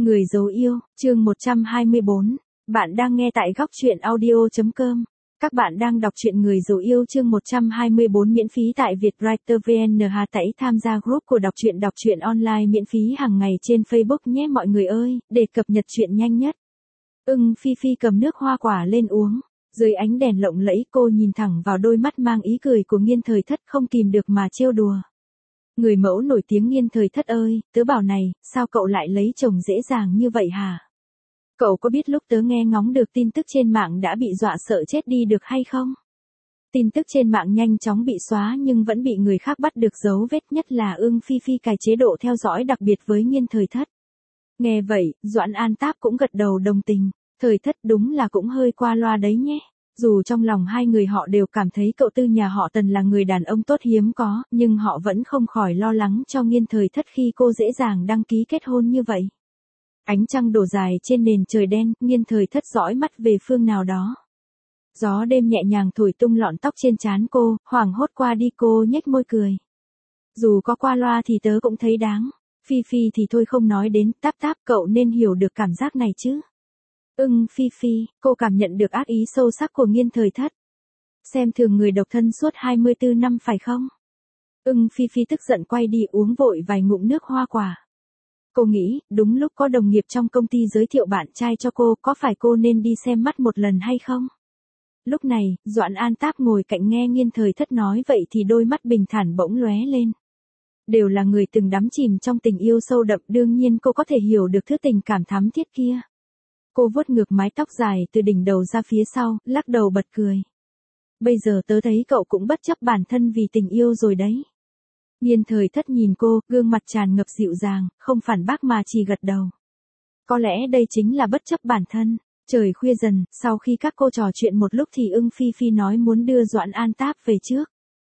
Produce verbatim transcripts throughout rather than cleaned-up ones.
Người giấu yêu, chương một trăm hai mươi bốn. Bạn đang nghe tại góc truyện audio.com. Các bạn đang đọc truyện Người giấu yêu chương một trăm hai mươi bốn miễn phí tại Vietwriter vê en. Hà Tẩy tham gia group của đọc truyện đọc truyện online miễn phí hàng ngày trên Facebook nhé mọi người ơi, để cập nhật truyện nhanh nhất. Ưng Phi Phi cầm nước hoa quả lên uống. Dưới ánh đèn lộng lẫy cô nhìn thẳng vào đôi mắt mang ý cười của Nghiên Thời Thất không kìm được mà trêu đùa. Người mẫu nổi tiếng Nghiên Thời Thất ơi, tớ bảo này, sao cậu lại lấy chồng dễ dàng như vậy hả? Cậu có biết lúc tớ nghe ngóng được tin tức trên mạng đã bị dọa sợ chết đi được hay không? Tin tức trên mạng nhanh chóng bị xóa nhưng vẫn bị người khác bắt được dấu vết, nhất là Ưng Phi Phi cài chế độ theo dõi đặc biệt với Nghiên Thời Thất. Nghe vậy, Doãn An Táp cũng gật đầu đồng tình. Thời Thất đúng là cũng hơi qua loa đấy nhé. Dù trong lòng hai người họ đều cảm thấy cậu tư nhà họ Tần là người đàn ông tốt hiếm có, nhưng họ vẫn không khỏi lo lắng cho Nghiên Thời Thất khi cô dễ dàng đăng ký kết hôn như vậy. Ánh trăng đổ dài trên nền trời đen, Nghiên Thời Thất dõi mắt về phương nào đó. Gió đêm nhẹ nhàng thổi tung lọn tóc trên trán cô, hoảng hốt qua đi cô nhếch môi cười. Dù có qua loa thì tớ cũng thấy đáng. Phi Phi thì thôi không nói đến, Táp Táp cậu nên hiểu được cảm giác này chứ. Ưng Phi Phi, cô cảm nhận được ác ý sâu sắc của Nghiên Thời Thất. Xem thường người độc thân suốt hai mươi tư năm phải không? Ưng Phi Phi tức giận quay đi uống vội vài ngụm nước hoa quả. Cô nghĩ, đúng lúc có đồng nghiệp trong công ty giới thiệu bạn trai cho cô, có phải cô nên đi xem mắt một lần hay không? Lúc này, Doãn An Táp ngồi cạnh nghe Nghiên Thời Thất nói vậy thì đôi mắt bình thản bỗng lóe lên. Đều là người từng đắm chìm trong tình yêu sâu đậm, đương nhiên cô có thể hiểu được thứ tình cảm thắm thiết kia. Cô vuốt ngược mái tóc dài từ đỉnh đầu ra phía sau, lắc đầu bật cười. Bây giờ tớ thấy cậu cũng bất chấp bản thân vì tình yêu rồi đấy. Nghiên Thời Thất nhìn cô, gương mặt tràn ngập dịu dàng, không phản bác mà chỉ gật đầu. Có lẽ đây chính là bất chấp bản thân. Trời khuya dần, sau khi các cô trò chuyện một lúc thì Ưng Phi Phi nói muốn đưa Doãn An Táp về trước.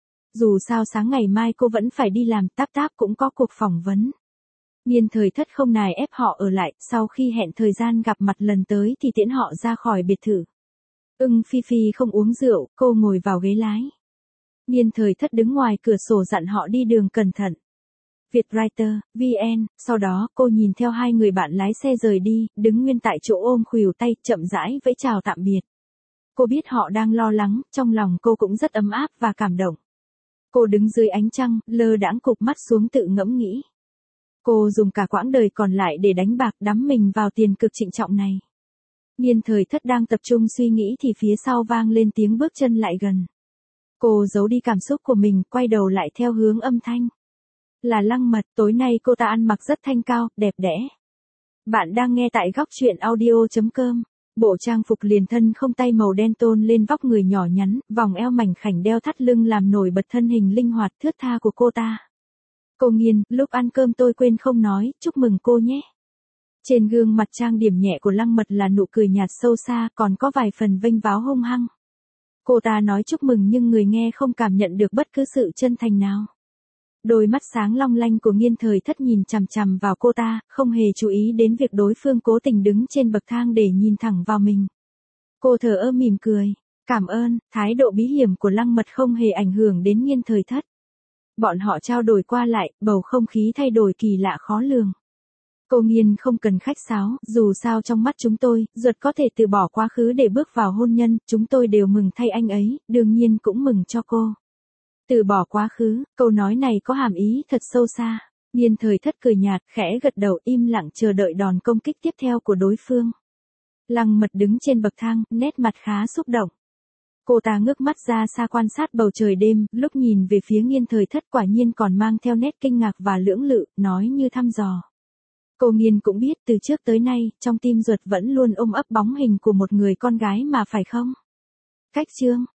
Dù sao sáng ngày mai cô vẫn phải đi làm, Táp Táp cũng có cuộc phỏng vấn. Nghiên Thời Thất không nài ép họ ở lại, sau khi hẹn thời gian gặp mặt lần tới thì tiễn họ ra khỏi biệt thự. Ưng Phi Phi không uống rượu, cô ngồi vào ghế lái. Nghiên Thời Thất đứng ngoài cửa sổ dặn họ đi đường cẩn thận. Vietwriter, vê en, sau đó cô nhìn theo hai người bạn lái xe rời đi, đứng nguyên tại chỗ ôm khuỷu tay, chậm rãi vẫy chào tạm biệt. Cô biết họ đang lo lắng, trong lòng cô cũng rất ấm áp và cảm động. Cô đứng dưới ánh trăng, lơ đãng cụp mắt xuống tự ngẫm nghĩ. Cô dùng cả quãng đời còn lại để đánh bạc đắm mình vào tiền cực trịnh trọng này. Nghiên Thời Thất đang tập trung suy nghĩ thì phía sau vang lên tiếng bước chân lại gần. Cô giấu đi cảm xúc của mình, quay đầu lại theo hướng âm thanh. Là Lăng Mật, tối nay cô ta ăn mặc rất thanh cao, đẹp đẽ. Bạn đang nghe tại góc truyện audio.com. Bộ trang phục liền thân không tay màu đen tôn lên vóc người nhỏ nhắn, vòng eo mảnh khảnh đeo thắt lưng làm nổi bật thân hình linh hoạt thướt tha của cô ta. Cô Nghiên, lúc ăn cơm tôi quên không nói, chúc mừng cô nhé. Trên gương mặt trang điểm nhẹ của Lăng Mật là nụ cười nhạt sâu xa, còn có vài phần vênh váo hung hăng. Cô ta nói chúc mừng nhưng người nghe không cảm nhận được bất cứ sự chân thành nào. Đôi mắt sáng long lanh của Nghiên Thời Thất nhìn chằm chằm vào cô ta, không hề chú ý đến việc đối phương cố tình đứng trên bậc thang để nhìn thẳng vào mình. Cô thờ ơ mỉm cười. Cảm ơn, thái độ bí hiểm của Lăng Mật không hề ảnh hưởng đến Nghiên Thời Thất. Bọn họ trao đổi qua lại, bầu không khí thay đổi kỳ lạ khó lường. Cô Nghiên không cần khách sáo, dù sao trong mắt chúng tôi, ruột có thể từ bỏ quá khứ để bước vào hôn nhân, chúng tôi đều mừng thay anh ấy, đương nhiên cũng mừng cho cô. Từ bỏ quá khứ, câu nói này có hàm ý thật sâu xa. Nghiên Thời Thất cười nhạt, khẽ gật đầu im lặng chờ đợi đòn công kích tiếp theo của đối phương. Lăng Mật đứng trên bậc thang, nét mặt khá xúc động. Cô ta ngước mắt ra xa quan sát bầu trời đêm, lúc nhìn về phía Nghiên Thời Thất quả nhiên còn mang theo nét kinh ngạc và lưỡng lự, nói như thăm dò. Cô Nghiên cũng biết từ trước tới nay, trong tim ruột vẫn luôn ôm ấp bóng hình của một người con gái mà phải không? Cách chương,